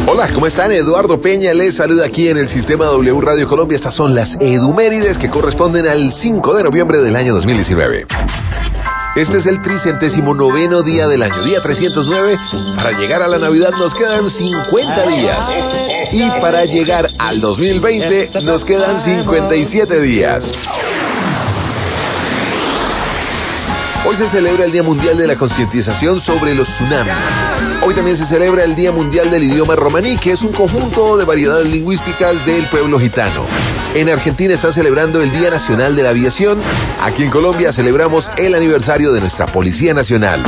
Hola, ¿cómo están? Eduardo Peña les saluda aquí en el Sistema W Radio Colombia. Estas son las Edumérides que corresponden al 5 de noviembre del año 2019. Este es el 309º día del año, día 309. Para llegar a la Navidad nos quedan 50 días. Y para llegar al 2020 nos quedan 57 días. Hoy se celebra el Día Mundial de la Concientización sobre los Tsunamis. Hoy también se celebra el Día Mundial del Idioma Romaní, que es un conjunto de variedades lingüísticas del pueblo gitano. En Argentina está celebrando el Día Nacional de la Aviación. Aquí en Colombia celebramos el aniversario de nuestra Policía Nacional.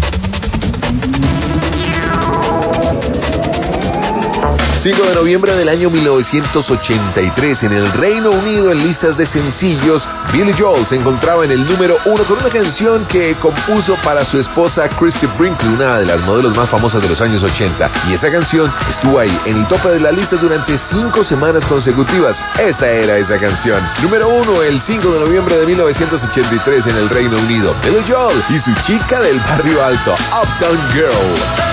El 5 de noviembre del año 1983, en el Reino Unido, en listas de sencillos, Billy Joel se encontraba en el número 1 con una canción que compuso para su esposa Christie Brinkley, una de las modelos más famosas de los años 80. Y esa canción estuvo ahí, en el tope de las listas durante 5 semanas consecutivas. Esta era esa canción. Número 1, el 5 de noviembre de 1983 en el Reino Unido. Billy Joel y su chica del barrio alto, Uptown Girl.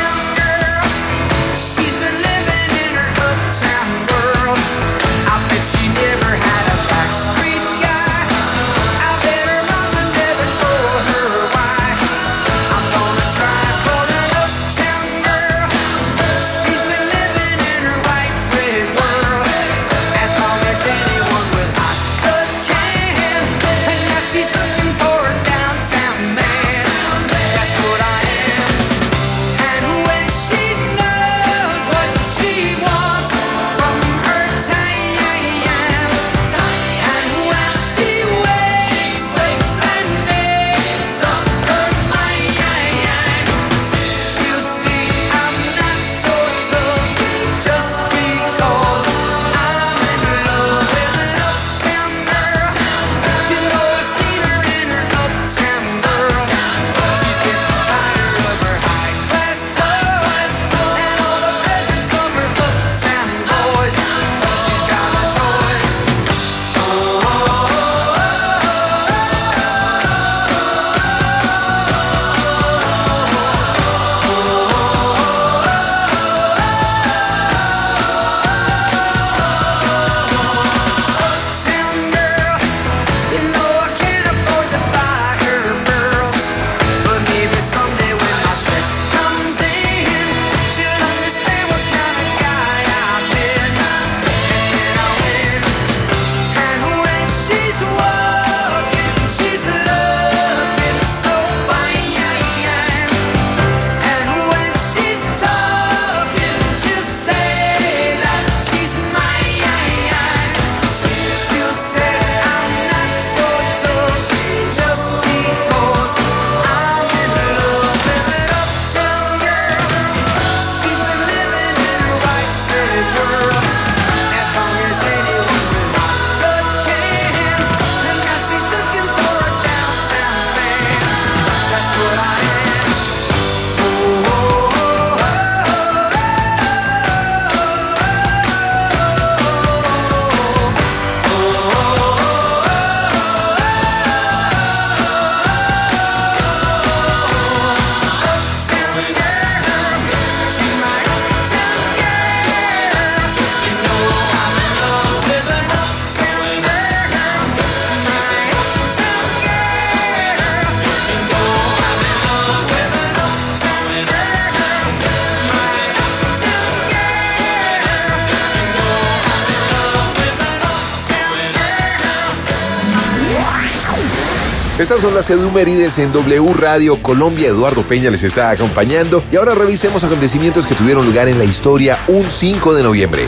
Estas son las Edumérides en W Radio Colombia. Eduardo Peña les está acompañando. Y ahora revisemos acontecimientos que tuvieron lugar en la historia un 5 de noviembre.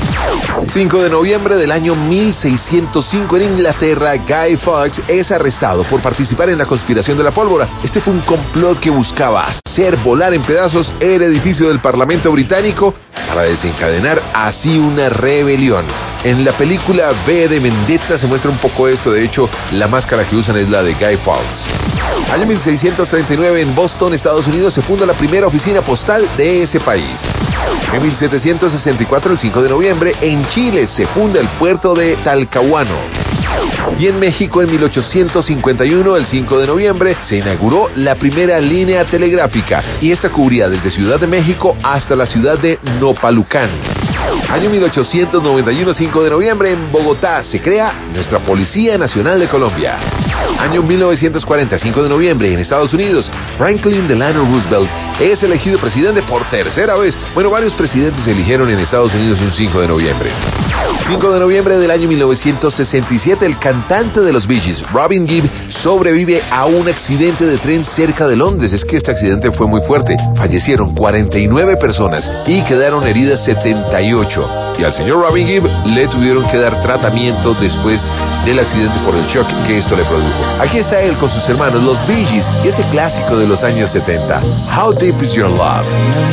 5 de noviembre del año 1605 en Inglaterra, Guy Fawkes es arrestado por participar en la conspiración de la pólvora. Este fue un complot que buscaba hacer volar en pedazos el edificio del Parlamento británico para desencadenar así una rebelión. En la película V de Vendetta se muestra un poco esto. De hecho, la máscara que usan es la de Guy Fawkes. Año 1639 en Boston, Estados Unidos, se funda la primera oficina postal de ese país. En 1764, el 5 de noviembre, en Chile, se funda el puerto de Talcahuano. Y en México, en 1851, el 5 de noviembre, se inauguró la primera línea telegráfica, y esta cubría desde Ciudad de México hasta la ciudad de Nopalucán. Año 1891, 5 de noviembre, en Bogotá, se crea nuestra Policía Nacional de Colombia. Año 1940, 5 de noviembre, en Estados Unidos, Franklin Delano Roosevelt es elegido presidente por tercera vez. Bueno, varios presidentes se eligieron en Estados Unidos un 5 de noviembre. 5 de noviembre del año 1967, el cantante de los Bee Gees, Robin Gibb, sobrevive a un accidente de tren cerca de Londres. Es que este accidente fue muy fuerte. Fallecieron 49 personas y quedaron heridas 78. Y al señor Robin Gibb le tuvieron que dar tratamiento después del accidente por el shock que esto le produjo. Aquí está él con sus hermanos, los Bee Gees, y este clásico de los años 70, How Deep Is Your Love.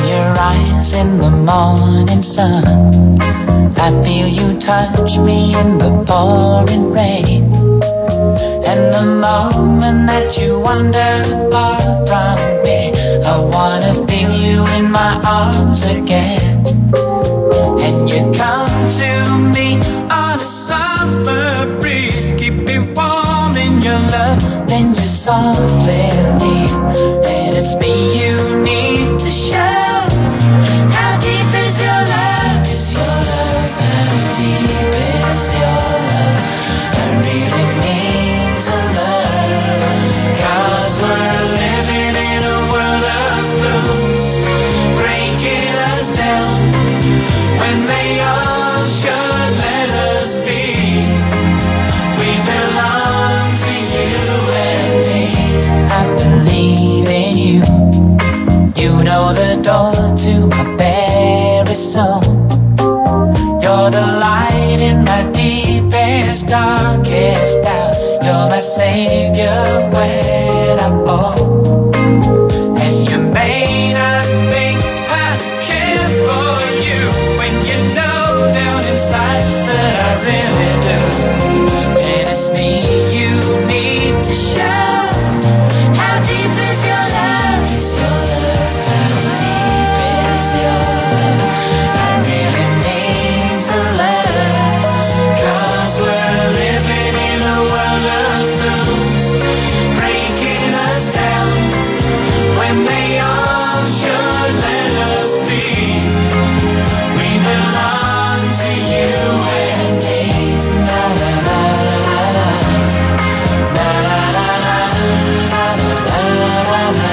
I feel you touch me in the pouring rain. And the moment that you wander far from me, I wanna feel you in my arms again. And you come to me on a summer breeze, keep me warm in your love, then you softly leave. And it's me you need to show. How deep is your love? Is your love? How deep is your love? I really need to learn. 'Cause we're living in a world of fools, breaking us down when they all should let us be. We belong to you and me. I believe in you. You know the door to my very soul. You're the light in my deepest, darkest doubt. You're my savior when I fall. And you may not think I care for you when you know down inside that I really do. And it's me you need to show. How deep is your love? Is your love? How deep is your love? I really need to learn. 'Cause we're living in a world of fools, breaking us down when they all should let us be. We belong to you and me. Na na na na na. Na na na na na na na na.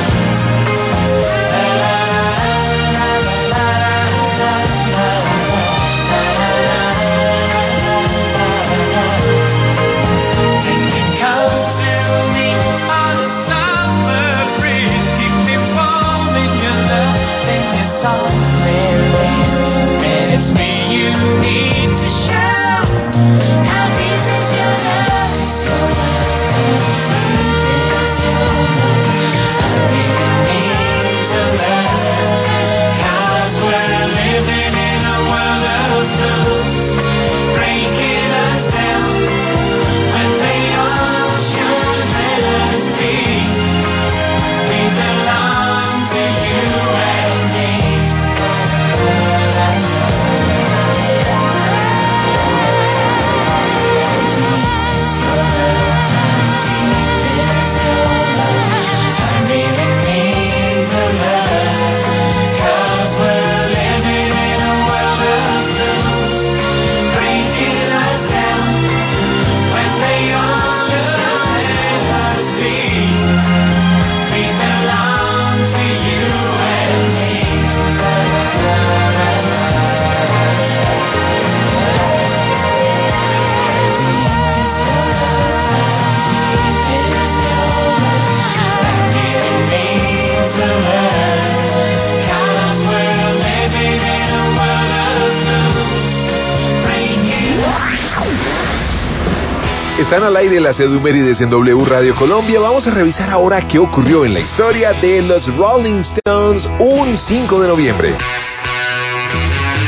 Están al aire las Edumérides en W Radio Colombia. Vamos a revisar ahora qué ocurrió en la historia de los Rolling Stones un 5 de noviembre.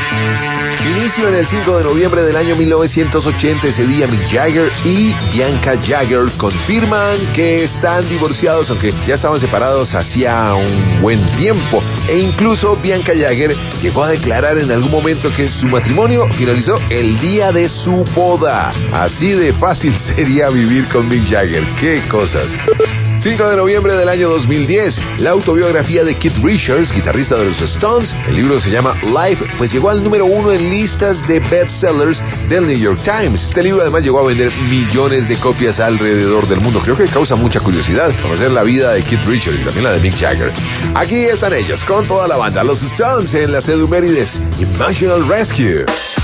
Inicio en el 5 de noviembre del año 1980. Ese día Mick Jagger y Bianca Jagger confirman que están divorciados, aunque ya estaban separados hacía un buen tiempo. E incluso Bianca Jagger llegó a declarar en algún momento que su matrimonio finalizó el día de su boda. Así de fácil sería vivir con Mick Jagger. ¡Qué cosas! 5 de noviembre del año 2010, la autobiografía de Keith Richards, guitarrista de los Stones, el libro se llama Life, pues llegó al número 1 en listas de bestsellers del New York Times. Este libro además llegó a vender millones de copias alrededor del mundo. Creo que causa mucha curiosidad conocer la vida de Keith Richards y también la de Mick Jagger. Aquí están ellos, con toda la banda, los Stones en las Edumérides, Emotional Rescue.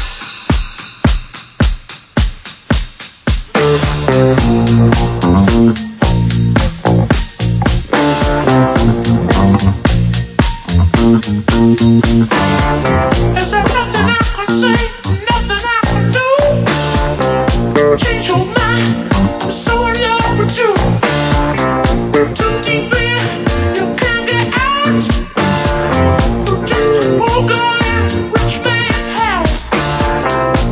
Is there nothing I can say, nothing I can do? Change your mind, I'm so in love with you. Too deep in, you can't get out. You're just a poor girl in a rich man's house.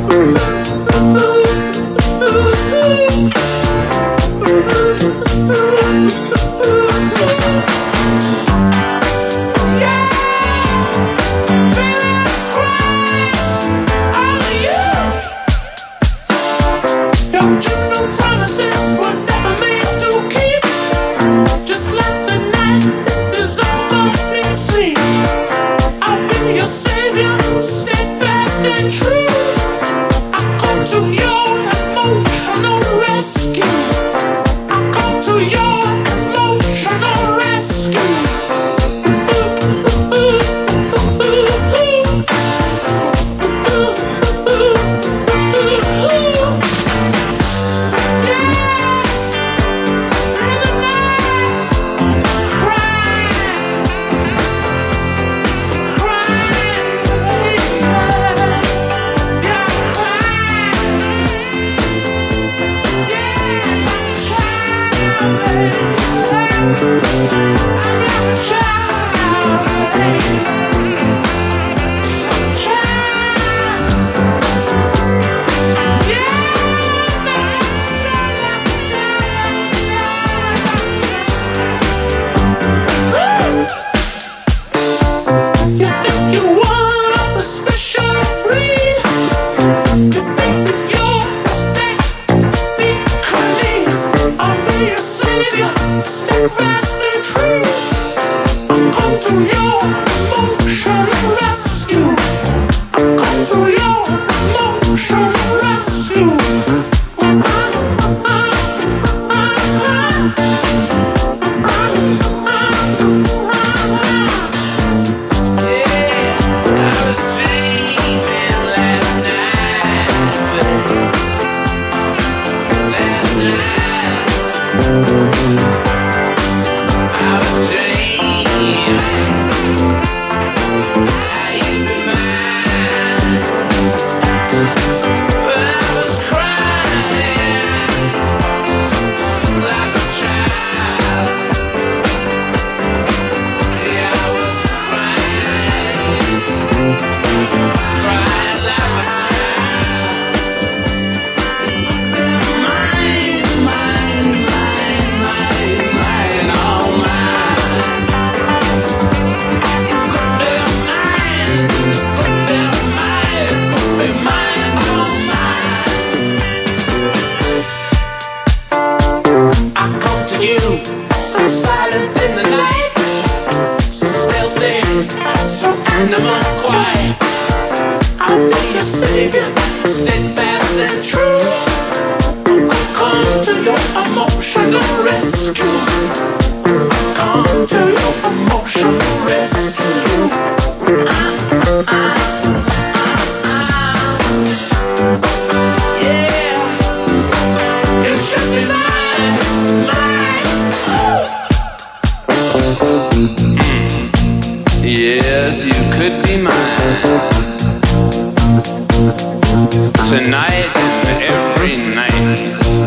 Tonight and every night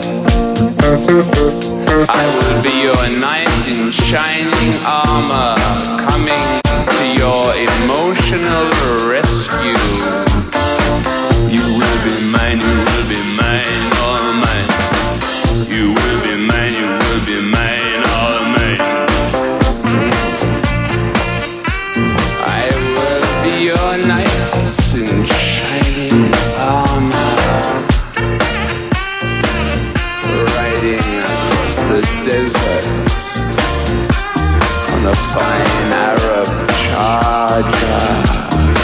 I will be your knight in shining armor, coming to your emotional rescue. nights in shining armor, riding across the desert on a fine Arab charger.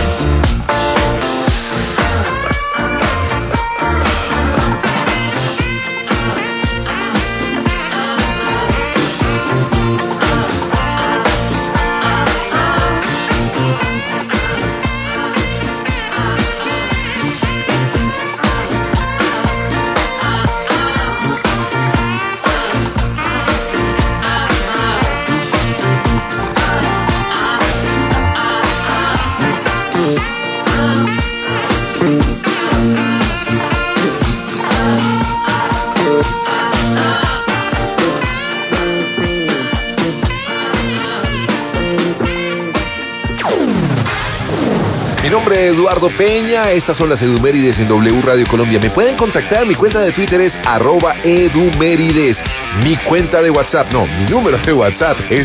Mi nombre es Eduardo Peña, estas son las Edumérides en W Radio Colombia. Me pueden contactar, mi cuenta de Twitter es @edumérides. Mi cuenta de WhatsApp, mi número de WhatsApp es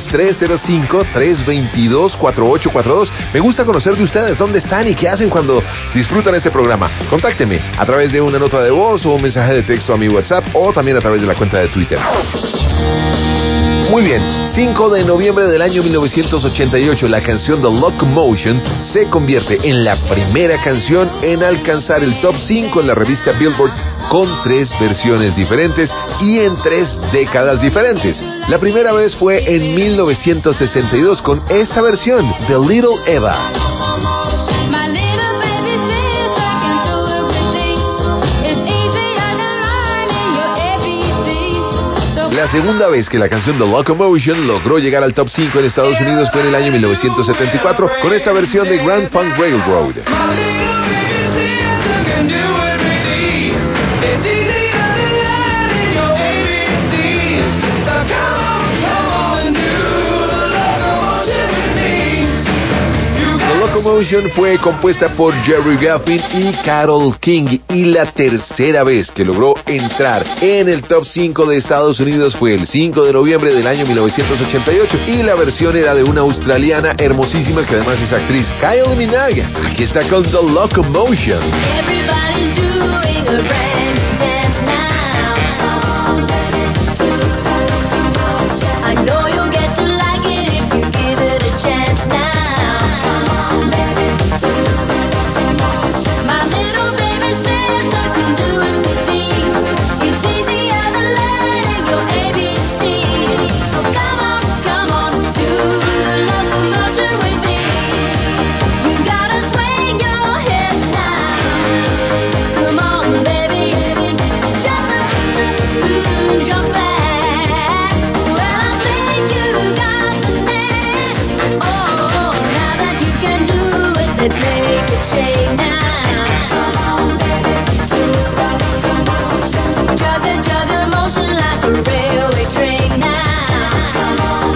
305-322-4842. Me gusta conocer de ustedes dónde están y qué hacen cuando disfrutan este programa. Contácteme a través de una nota de voz o un mensaje de texto a mi WhatsApp o también a través de la cuenta de Twitter. Muy bien, 5 de noviembre del año 1988, la canción The Locomotion se convierte en la primera canción en alcanzar el top 5 en la revista Billboard con 3 versiones diferentes y en 3 décadas diferentes. La primera vez fue en 1962 con esta versión, The Little Eva. La segunda vez que la canción The Locomotion logró llegar al top 5 en Estados Unidos fue en el año 1974 con esta versión de Grand Funk Railroad. Locomotion fue compuesta por Jerry Goffin y Carole King y la tercera vez que logró entrar en el top 5 de Estados Unidos fue el 5 de noviembre del año 1988 y la versión era de una australiana hermosísima que además es actriz, Kylie Minogue. Aquí está con The Locomotion. Everybody's doing a break dance now. I know you'll get to like it if you give it a chance now. My little baby says I can do it with me. It's easy as a learning your ABC. So come on, do the locomotion with me. You gotta swing your hips now. Come on, baby, jump up, jump back. Well, I think you got the knack. Oh, now that you can do it, let's make a change now. Chug a motion like a railway train now.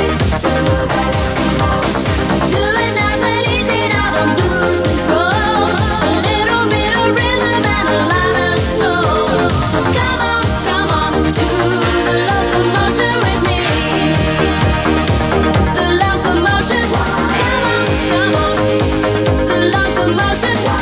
Do it nice and easy now, don't lose control. A little bit of rhythm and a lot of soul. So come on, do the locomotion with me. The locomotion, come on, the locomotion.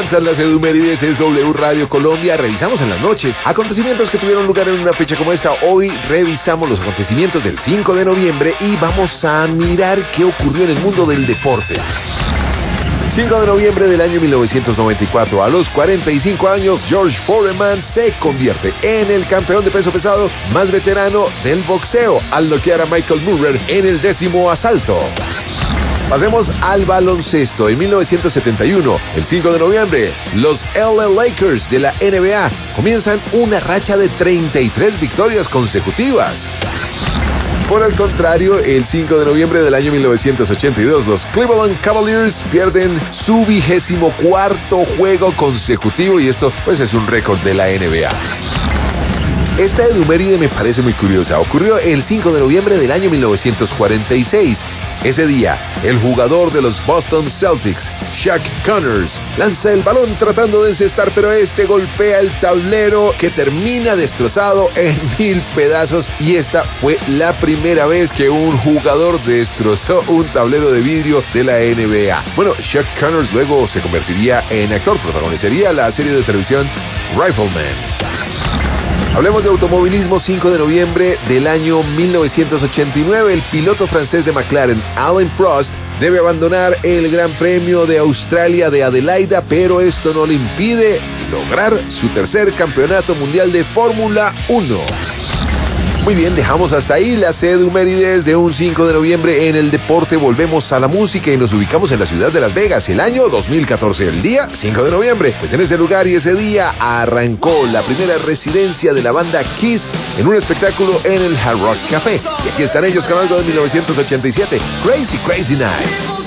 comienzan las Edumérides, es W Radio Colombia. Revisamos en las noches acontecimientos que tuvieron lugar en una fecha como esta. Hoy revisamos los acontecimientos del 5 de noviembre y vamos a mirar qué ocurrió en el mundo del deporte. 5 de noviembre del año 1994, a los 45 años, George Foreman se convierte en el campeón de peso pesado más veterano del boxeo al noquear a Michael Moorer en el 10º asalto. Pasemos al baloncesto. En 1971, el 5 de noviembre, los LA Lakers de la NBA comienzan una racha de 33 victorias consecutivas. Por el contrario, el 5 de noviembre del año 1982, los Cleveland Cavaliers pierden su 24º juego consecutivo y esto pues es un récord de la NBA. Esta eduméride me parece muy curiosa. Ocurrió el 5 de noviembre del año 1946. Ese día, el jugador de los Boston Celtics, Shaq Connors, lanza el balón tratando de encestar, pero este golpea el tablero que termina destrozado en 1000 pedazos y esta fue la primera vez que un jugador destrozó un tablero de vidrio de la NBA. Bueno, Shaq Connors luego se convertiría en actor, protagonizaría la serie de televisión Rifleman. Hablemos de automovilismo. 5 de noviembre del año 1989, el piloto francés de McLaren, Alain Prost, debe abandonar el Gran Premio de Australia de Adelaida, pero esto no le impide lograr su tercer campeonato mundial de Fórmula 1. Muy bien, dejamos hasta ahí las edumérides de un 5 de noviembre en el deporte. Volvemos a la música y nos ubicamos en la ciudad de Las Vegas, el año 2014, el día 5 de noviembre. Pues en ese lugar y ese día arrancó la primera residencia de la banda Kiss en un espectáculo en el Hard Rock Café. Y aquí están ellos con algo de 1987, Crazy Crazy Nights.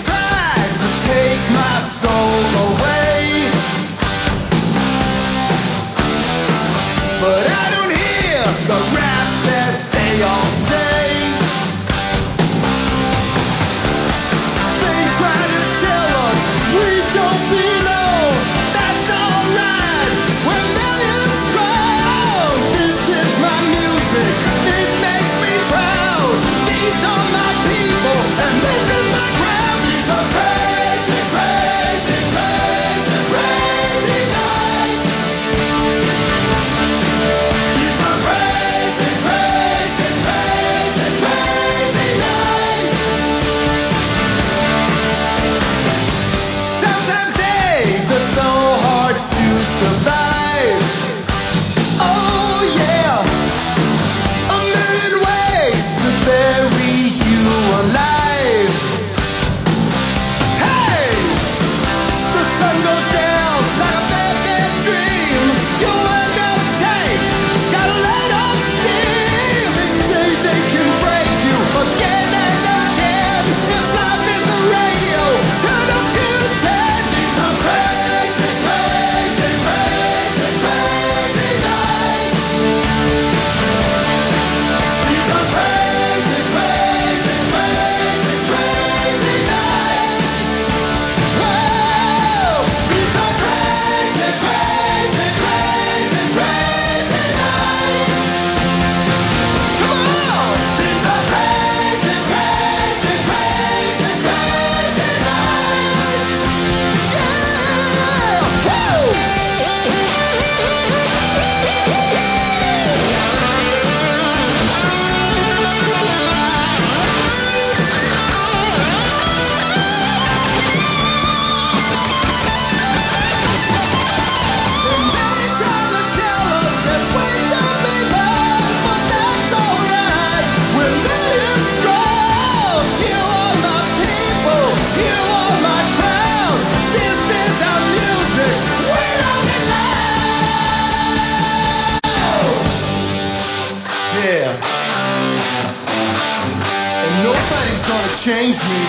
Change me,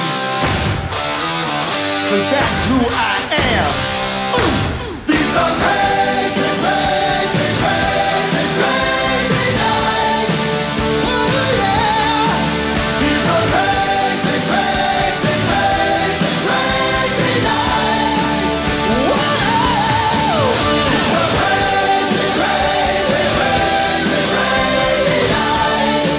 'cause that's who I am. These are crazy, crazy, crazy, crazy nights. Oh yeah. These are crazy, crazy, crazy, crazy nights. Whoa. These are crazy, crazy, crazy, crazy nights.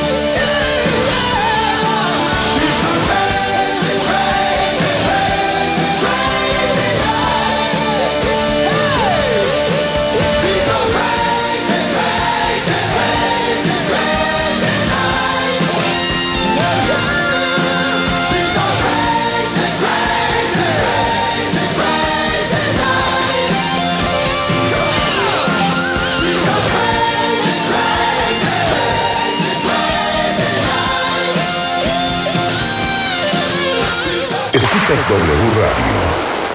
Escuchas W Radio.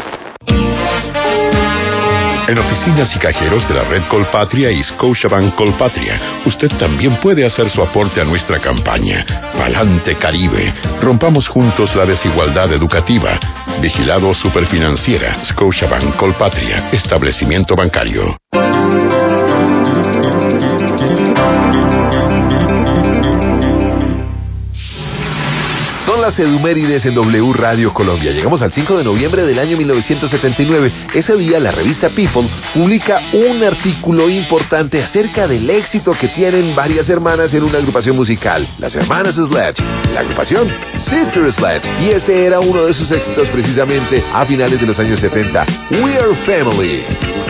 En oficinas y cajeros de la Red Colpatria y Scotiabank Colpatria, usted también puede hacer su aporte a nuestra campaña. Palante Caribe. Rompamos juntos la desigualdad educativa. Vigilado Superfinanciera. Scotiabank Colpatria. Establecimiento bancario. Son las Edumérides en W Radio Colombia. Llegamos al 5 de noviembre del año 1979. Ese día la revista People publica un artículo importante acerca del éxito que tienen varias hermanas en una agrupación musical. Las hermanas Sledge. La agrupación Sister Sledge. Y este era uno de sus éxitos precisamente a finales de los años 70. We Are Family.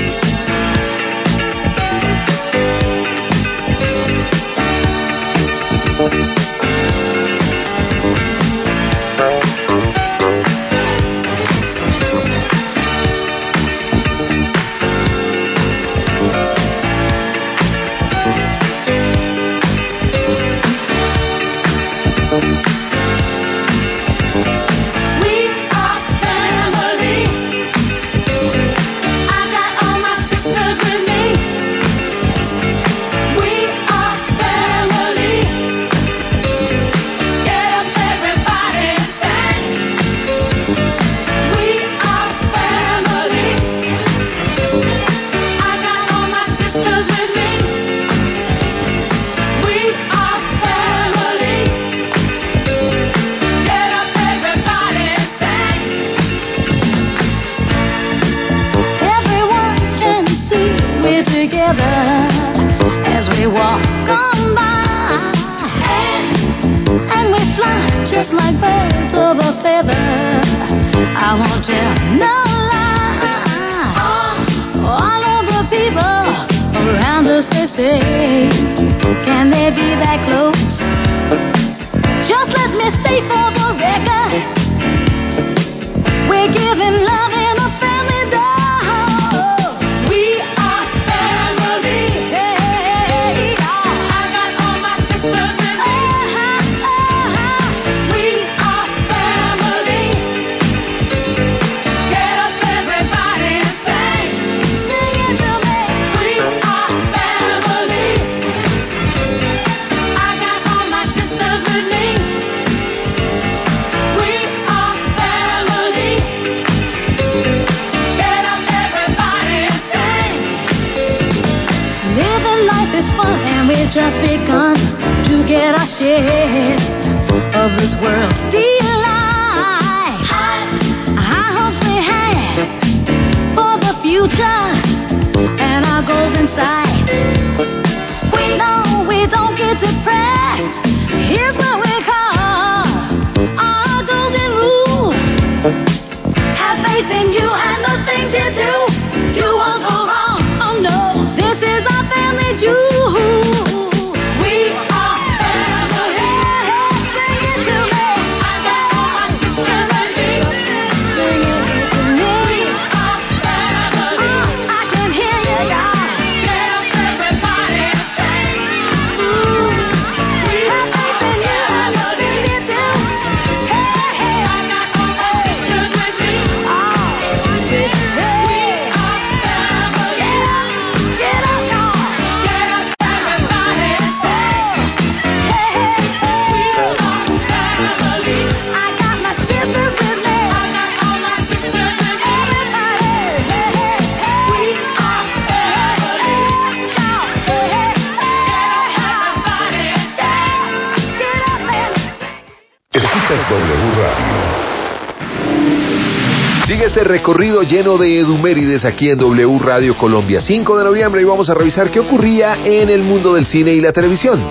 Sigue este recorrido lleno de edumérides aquí en W Radio Colombia. 5 de noviembre y vamos a revisar qué ocurría en el mundo del cine y la televisión.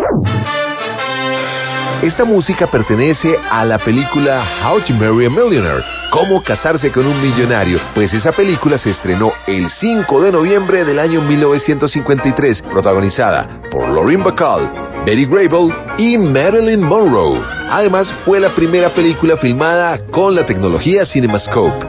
Esta música pertenece a la película How to Marry a Millionaire, Cómo casarse con un millonario, pues esa película se estrenó el 5 de noviembre del año 1953, protagonizada por Lauren Bacall, Betty Grable y Marilyn Monroe. Además, fue la primera película filmada con la tecnología CinemaScope.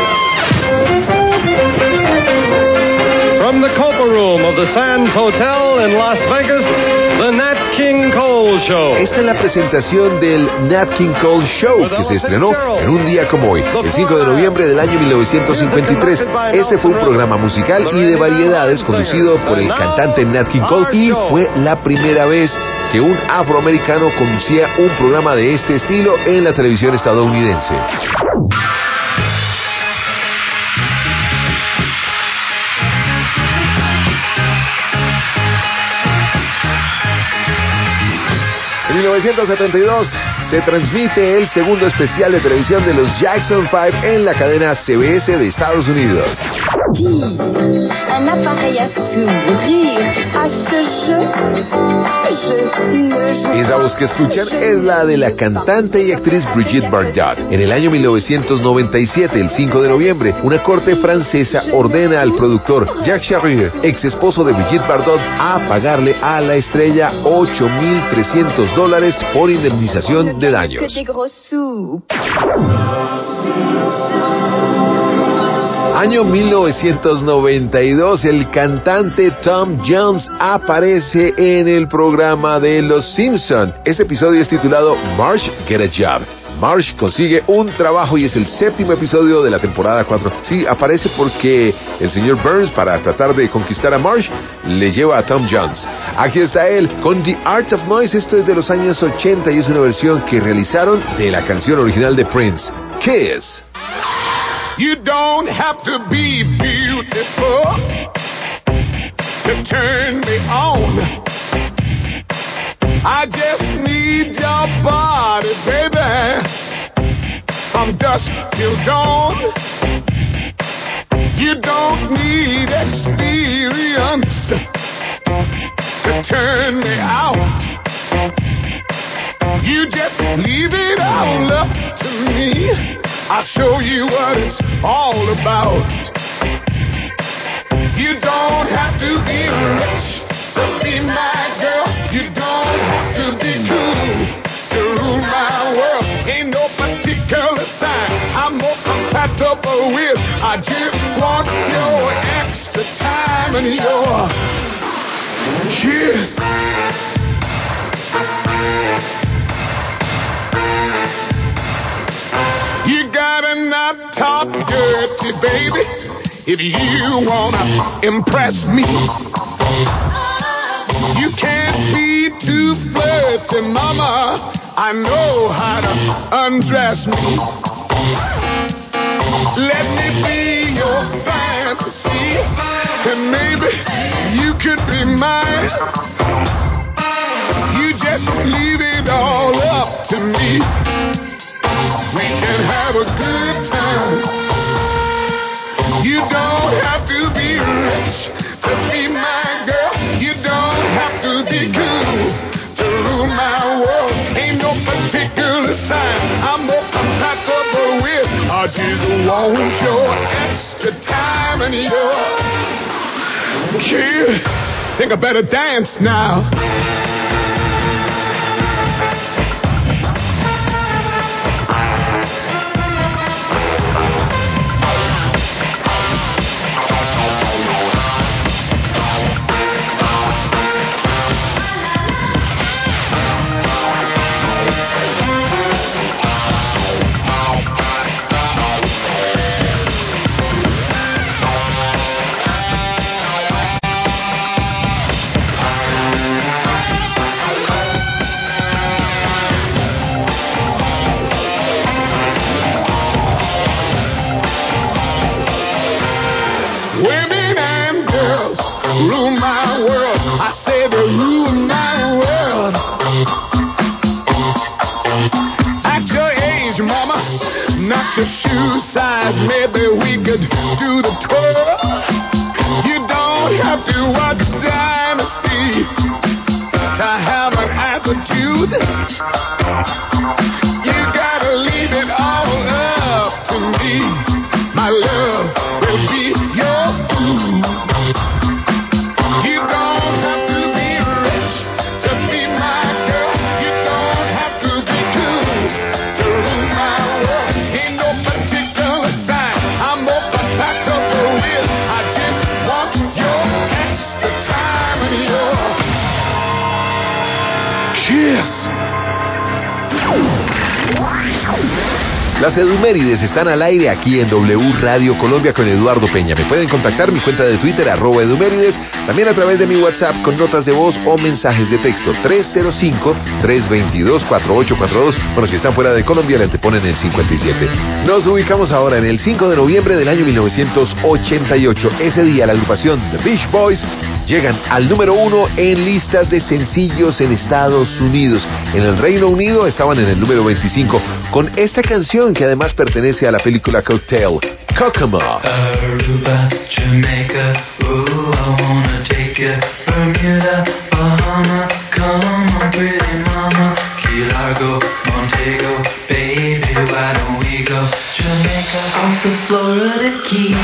From the Copa Room of the Sands Hotel Hall in Las Vegas, the Nat King Cole Show. Esta es la presentación del Nat King Cole Show, que se estrenó en un día como hoy, el 5 de noviembre del año 1953. Este fue un programa musical y de variedades conducido por el cantante Nat King Cole y fue la primera vez que un afroamericano conducía un programa de este estilo en la televisión estadounidense. En 1972 se transmite el segundo especial de televisión de los Jackson 5 en la cadena CBS de Estados Unidos. Un appareil à s'ouvrir à ce jeu. Esa voz que escuchan es la de la cantante y actriz Brigitte Bardot. En el año 1997, el 5 de noviembre, una corte francesa ordena al productor Jacques Charrier, ex esposo de Brigitte Bardot, a pagarle a la estrella $8,300 por indemnización de daños. Año 1992, el cantante Tom Jones aparece en el programa de Los Simpson. Este episodio es titulado Marge Get a Job. Marge consigue un trabajo y es el séptimo episodio de la temporada 4. Sí, aparece porque el señor Burns, para tratar de conquistar a Marge, le lleva a Tom Jones. Aquí está él con The Art of Noise. Esto es de los años 80 y es una versión que realizaron de la canción original de Prince, Kiss. You don't have to be beautiful to turn me on. I just need your body, baby, from dusk till dawn. You don't need experience to turn me out. You just leave it all up to me. I'll show you what it's all about. You don't have to be rich to be my girl. You don't have to be cool to rule my world. Ain't no particular sign I'm more compatible with. I just want your extra time and your kiss. You gotta not talk dirty, baby, if you wanna impress me. You can't be too flirty, mama. I know how to undress me. Let me be your fantasy, and maybe you could be mine. You just leave it all up to me. We can have a good time. You don't have to be rich to be my girl. You don't have to be cool to rule my world. Ain't no particular sign I'm more compatible with. I just want your extra time and your kiss. Think I better dance now. Your shoe size, maybe we could do the twirl. You don't have to watch Dynasty to have an attitude. You gotta leave it all up to me. My love will be your food. You don't have to be rich to be my girl. You don't have to be cool to rule my world. With. I just want your extra time and your kiss. Las Edumérides están al aire aquí en W Radio Colombia con Eduardo Peña. Me pueden contactar mi cuenta de Twitter, @Edumérides, también a través de mi WhatsApp con notas de voz o mensajes de texto, 305-322-4842. Bueno, si están fuera de Colombia, le anteponen el 57. Nos ubicamos ahora en el 5 de noviembre del año 1988. Ese día la agrupación The Beach Boys llegan al número 1 en listas de sencillos en Estados Unidos. En el Reino Unido estaban en el número 25 con esta canción que además pertenece a la película Cocktail, Kokomo. Aruba, Jamaica, ooh, I wanna take you. Bermuda, Bahama, come on, pretty mama. Key Largo, Montego, baby, why don't we go? Jamaica, off the Florida Keys.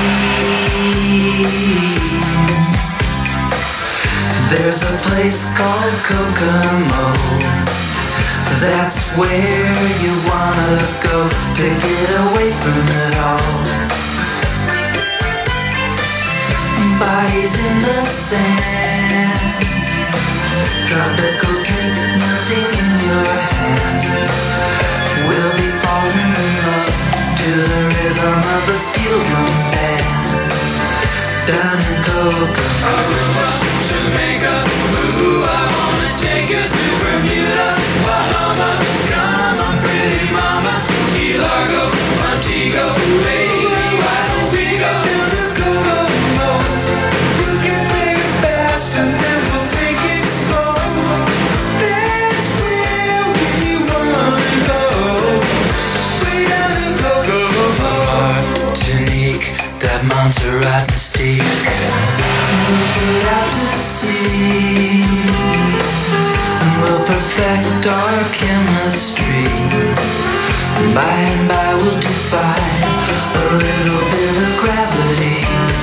There's a place called Kokomo. That's where you wanna go to get away from it all. Bodies in the sand, tropical drinks melting in your hand. We'll be falling in love to the rhythm of a steel drum band. Down in Kokomo, Jamaica, ooh, I wanna take you to Bermuda, Bahama, come on, pretty mama, Key Largo, Montego, baby, why don't we go to the Kokomo? We can take it fast and then we'll take it slow. That's where we wanna go. Way down in Kokomo. Martinique, that Montserrat mystique. We'll get out to sea and we'll perfect our chemistry. By and by we'll defy a little bit of gravity.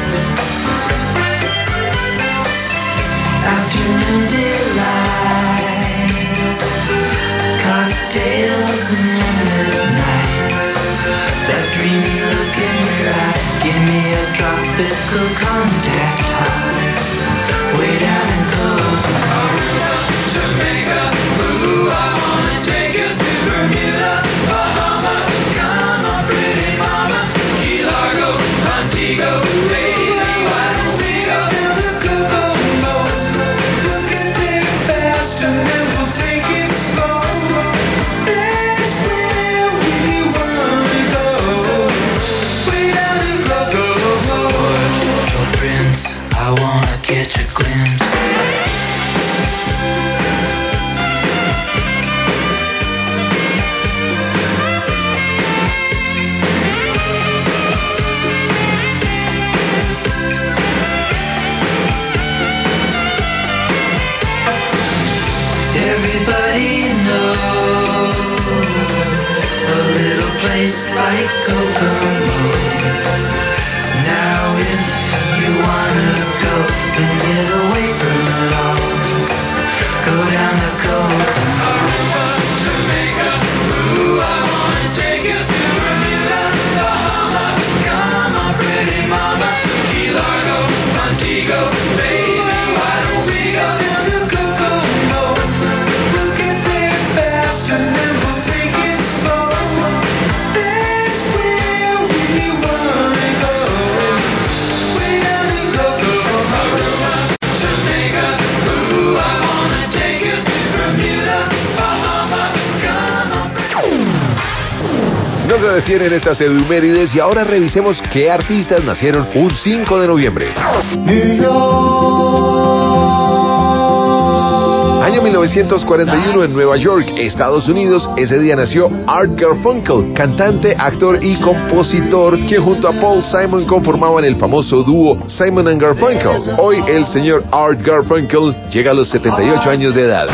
Afternoon delight, cocktails and moonlit nights. That dreamy look in your eye, give me a tropical contact high. Way down in Kokomo, Jamaica, ooh, I wanna take you to Bermuda, Bahama, come on, pretty mama, Key Largo, Montego, baby, why don't we go to the Kokomo? We can take it fast and then we'll take it slow. That's where we wanna go. Way down in Kokomo. Porto Prince, I wanna catch a glimpse. Everybody knows a little place like Kokomo. Now if you wanna go and get away from it all, go down to Kokomo. Jamaica, ooh, I wanna take you to Bermuda, Bahama, come on, pretty mama, Key Largo, Montego, baby, why don't we go down to Kokomo? We'll get there fast and then we'll take it slow. That's where we wanna go. Way down in Kokomo, Jamaica, ooh, I wanna take you to Bermuda, Bahama, come on. No se detienen estas Edumérides y ahora revisemos qué artistas nacieron un 5 de noviembre. Año 1941 en Nueva York, Estados Unidos. Ese día nació Art Garfunkel, cantante, actor y compositor, que junto a Paul Simon conformaban el famoso dúo Simon and Garfunkel. Hoy el señor Art Garfunkel llega a los 78 años de edad.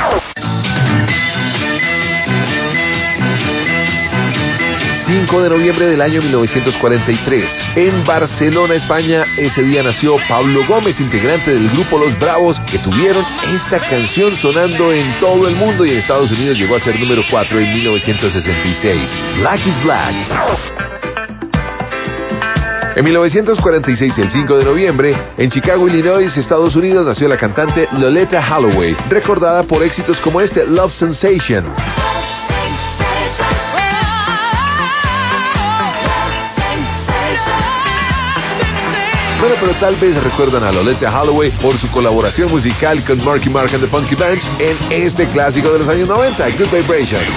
5 de noviembre del año 1943. En Barcelona, España, ese día nació Pablo Gómez, integrante del grupo Los Bravos, que tuvieron esta canción sonando en todo el mundo y en Estados Unidos llegó a ser número 4 en 1966. Black is Black. En 1946, el 5 de noviembre, en Chicago, Illinois, Estados Unidos, nació la cantante Loleatta Holloway, recordada por éxitos como este Love Sensation. Bueno, pero tal vez recuerdan a Loleatta Holloway por su colaboración musical con Marky Mark and the Funky Bunch en este clásico de los años 90, Good Vibrations.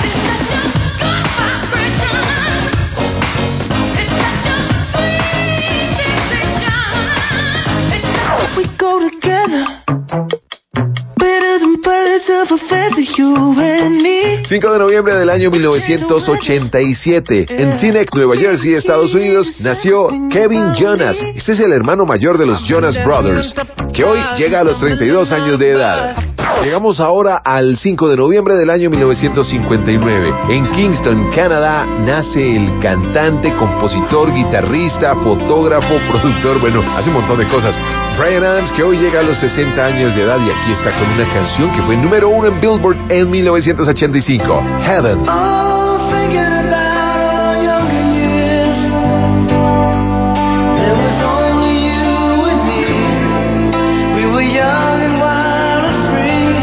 We go together, better than birds of a feather, you and me. 5 de noviembre del año 1987, en Teaneck, Nueva Jersey, Estados Unidos, nació Kevin Jonas. Este es el hermano mayor de los Jonas Brothers, que hoy llega a los 32 años de edad. Llegamos ahora al 5 de noviembre del año 1959. En Kingston, Canadá, nace el cantante, compositor, guitarrista, fotógrafo, productor, bueno, hace un montón de cosas. Bryan Adams, que hoy llega a los 60 años de edad y aquí está con una canción que fue número 1 en Billboard en 1985, Heaven. Oh, thinking about our younger years. There was only you and me. We were young and wild and free.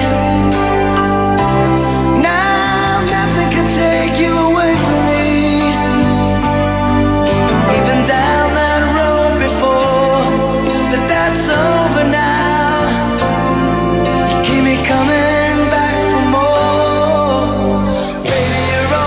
Now nothing can take you away from me. We've been down that road before, but that's over now. You keep me coming back for more. Baby, you're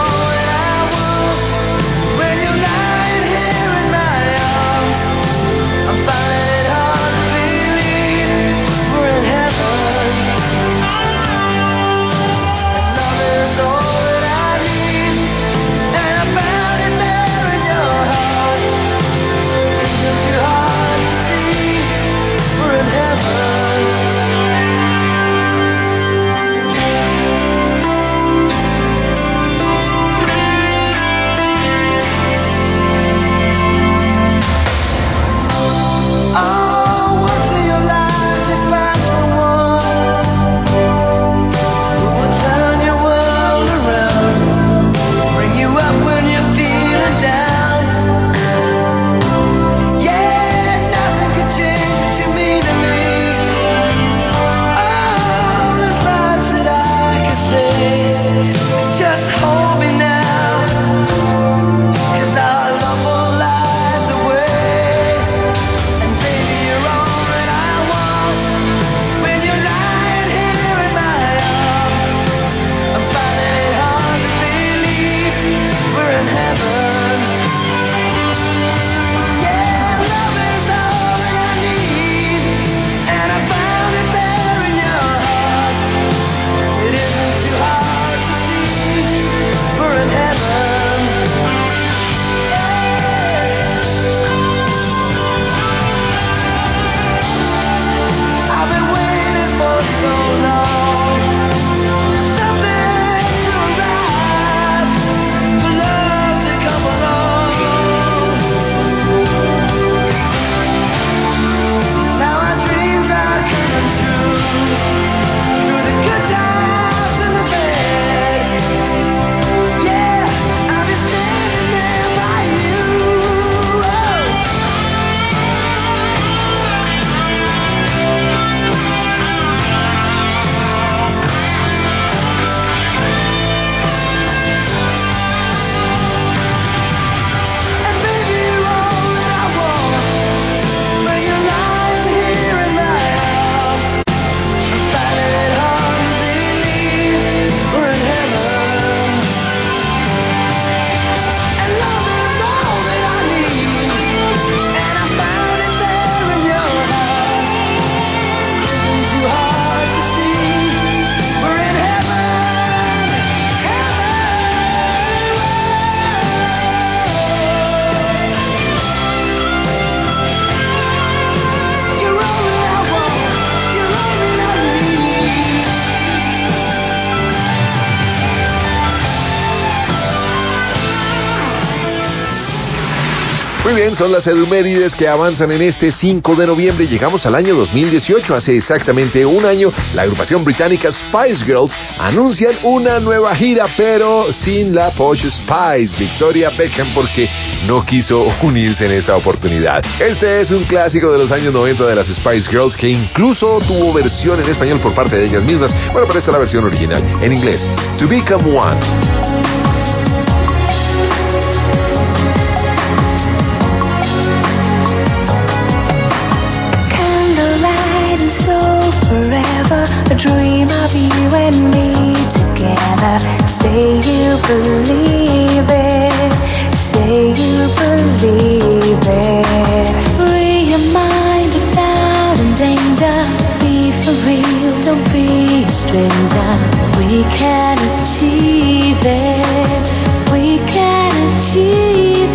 bien, son las edumérides que avanzan en este 5 de noviembre. Llegamos al año 2018. Hace exactamente un año, la agrupación británica Spice Girls anuncian una nueva gira, pero sin la Posh Spice, Victoria Beckham, porque no quiso unirse en esta oportunidad. Este es un clásico de los años 90 de las Spice Girls, que incluso tuvo versión en español por parte de ellas mismas. Bueno, pero esta es la versión original, en inglés. To Become One. A dream of you and me together. Say you believe it. Say you believe it. Free your mind of doubt and danger. Be for real, don't be a stranger. We can achieve it. We can achieve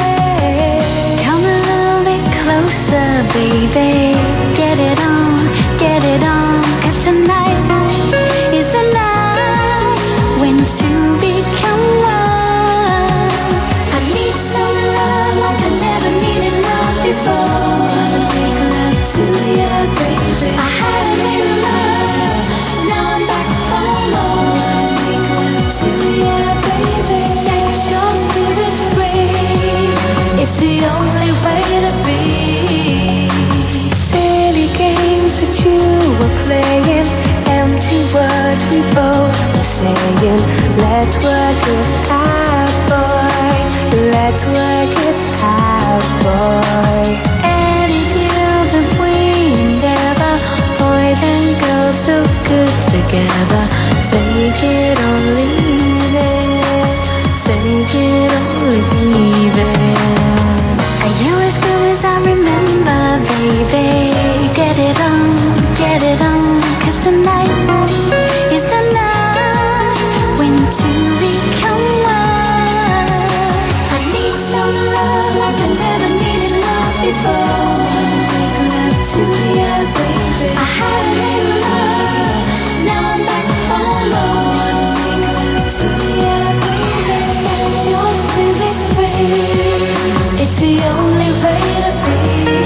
it. Come a little bit closer, baby. Get it on, get it on. Tonight is the night when two become one. I need some love like I never needed love before. Make love to you, baby. I had made love, now I'm back for more. Make love to you, baby. Set your spirit free. It's the only way to be. Silly games that you were playing, empty words we both were saying. Let's work it out, boy. Let's work it out, boy. Any deal that we endeavor, boys and girls so good together. Take it or leave it. Take it or leave it. Are you as good as I remember, baby? Get it on, get it on. 'Cause tonight is the night when two become one. I need some love like I never needed love before. Make love to you, baby. I had made love, now I'm back for more. Make love to you, baby. Set your spirit free. It's the only way to be.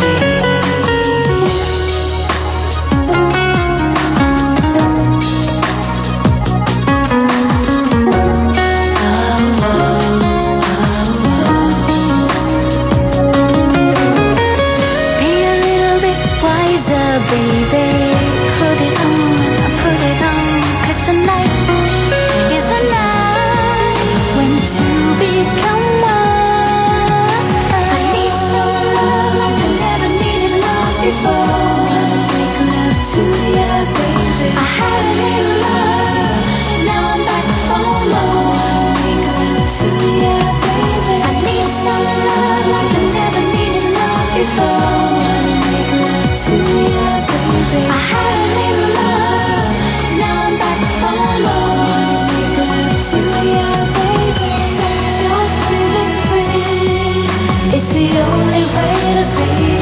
Baby, put it on, 'cause tonight is the night when two become one. I need some love like I never needed love before. Make love to you, baby. I had made love, now I'm back for more. Make love to you, baby. I need some love like I never needed love before. Make love to you. I had made love, now I'm back for more. Make love to you, baby. Set your spirit free. It's the only way to be.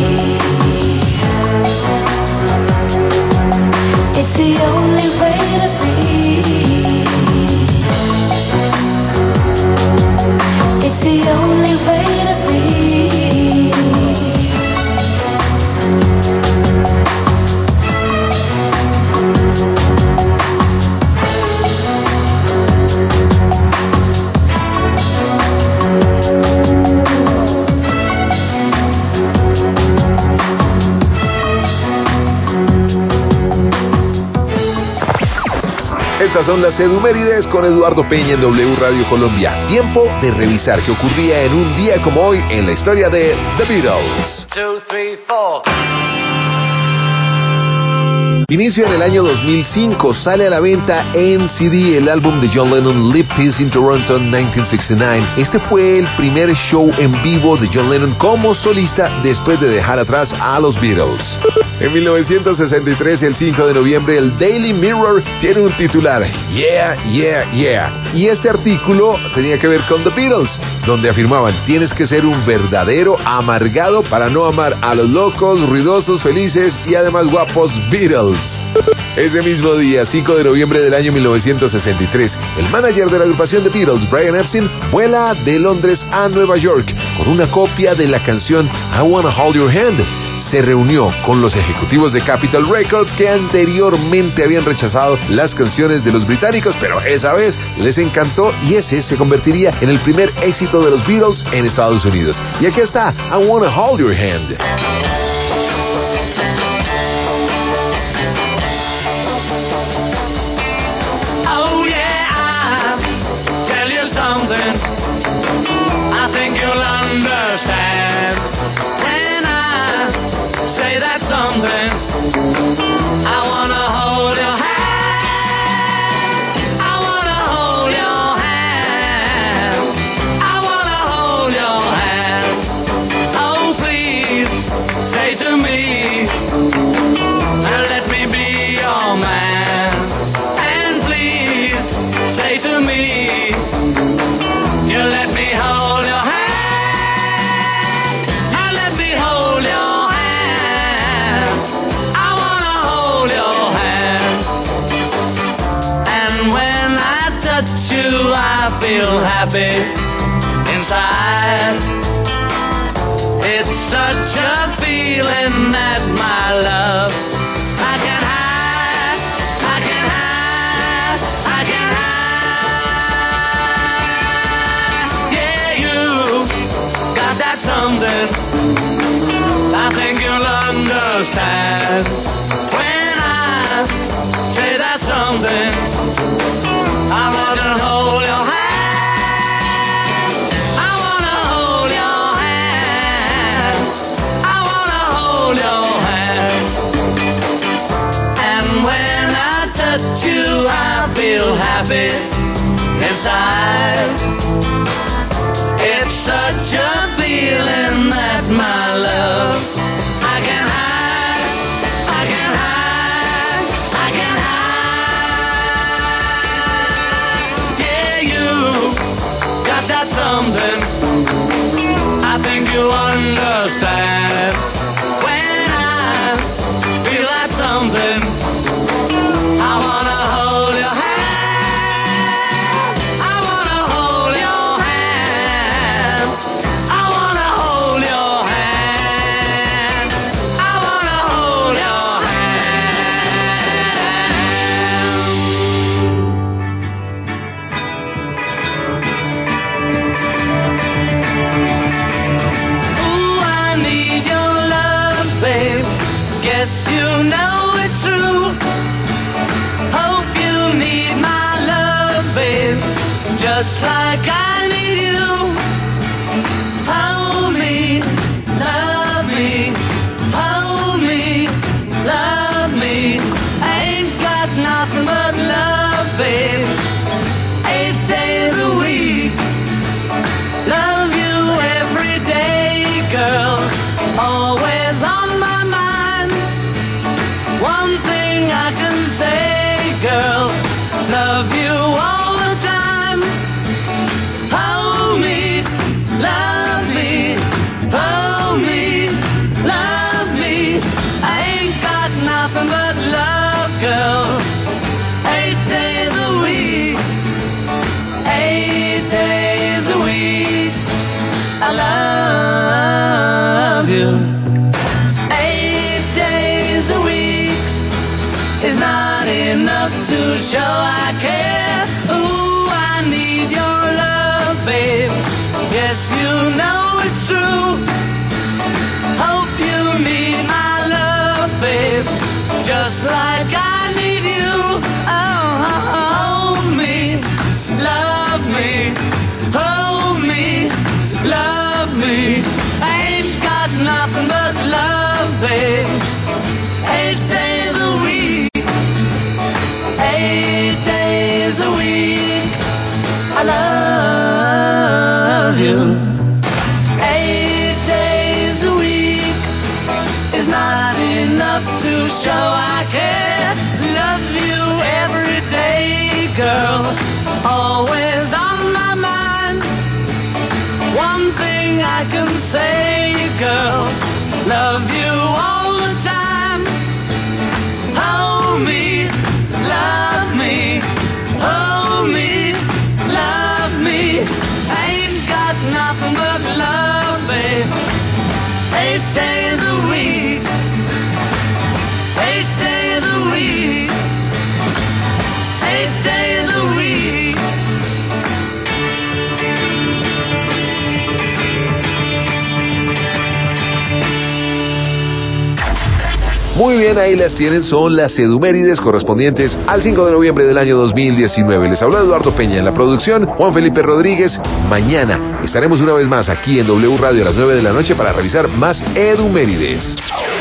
It's the only way to be. It's the only way to be. Estas son las edumérides con Eduardo Peña en W Radio Colombia. Tiempo de revisar qué ocurría en un día como hoy en la historia de The Beatles. 2, 3, 4. Inicio en el año 2005, sale a la venta en CD el álbum de John Lennon, Live Peace in Toronto 1969. Este fue el primer show en vivo de John Lennon como solista después de dejar atrás a los Beatles. En 1963, el 5 de noviembre, el Daily Mirror tiene un titular, Yeah, Yeah, Yeah. Y este artículo tenía que ver con The Beatles, donde afirmaban, tienes que ser un verdadero amargado para no amar a los locos, ruidosos, felices y además guapos Beatles. Ese mismo día, 5 de noviembre del año 1963, el manager de la agrupación The Beatles, Brian Epstein, vuela de Londres a Nueva York con una copia de la canción I Wanna Hold Your Hand. Se reunió con los ejecutivos de Capitol Records que anteriormente habían rechazado las canciones de los británicos, pero esa vez les encantó y ese se convertiría en el primer éxito de los Beatles en Estados Unidos. Y aquí está I Wanna Hold Your Hand. Oh yeah, I'll tell you something I think you'll understand when I say that something. I wanna hold your hand. I wanna hold your hand. I wanna hold your hand. Oh please, say to me, let me be your man. And please, say to me, you let me hold your hand. And let me hold your hand. I wanna hold your hand. And when I touch you, I feel happy inside. It's such a feeling that my love I can hide, I can hide, I can hide. Yeah, you got that something I think you'll understand when I say that something. I wanna hold your hand. I wanna hold your hand. I wanna hold your hand. And when I touch you, I feel happy inside. It's such a feeling that my love I can hide, I can hide, I can hide. Yeah, you got that something I think you understand when I feel that something. I wanna hold your hand. I wanna hold your hand. I wanna hold your hand. I wanna hold your hand. Ooh, I need your love, babe. Guess you know it's true. Hope you need my love, babe, just like I need you. Hold me, love me, hold me, love me. I ain't got nothing but love, babe, 8 days a week. Love you every day, girl, always on my mind. One thing I can say, girl, love you all the time. Hold me, love me, hold me, love me. I ain't got nothing but love, girl, 8 days a week, 8 days a week. I love you. 8 days a week is not enough to show I care. Ooh, I need your love, babe. Yes, you know it's true. Hope you need my love, babe, just like I need you. Oh, hold me, love me, hold me, love me. I ain't got nothing but love, babe, 8 days a week, 8 days a week. I love you. 8 days a week is not enough to show I care. Love you every day, girl, always on my mind. One thing I can say, girl, love you all the time. Hold me, Muy bien, ahí las tienen, son las edumérides correspondientes al 5 de noviembre del año 2019. Les habló Eduardo Peña en la producción, Juan Felipe Rodríguez. Mañana estaremos una vez más aquí en W Radio a las 9 de la noche para revisar más edumérides.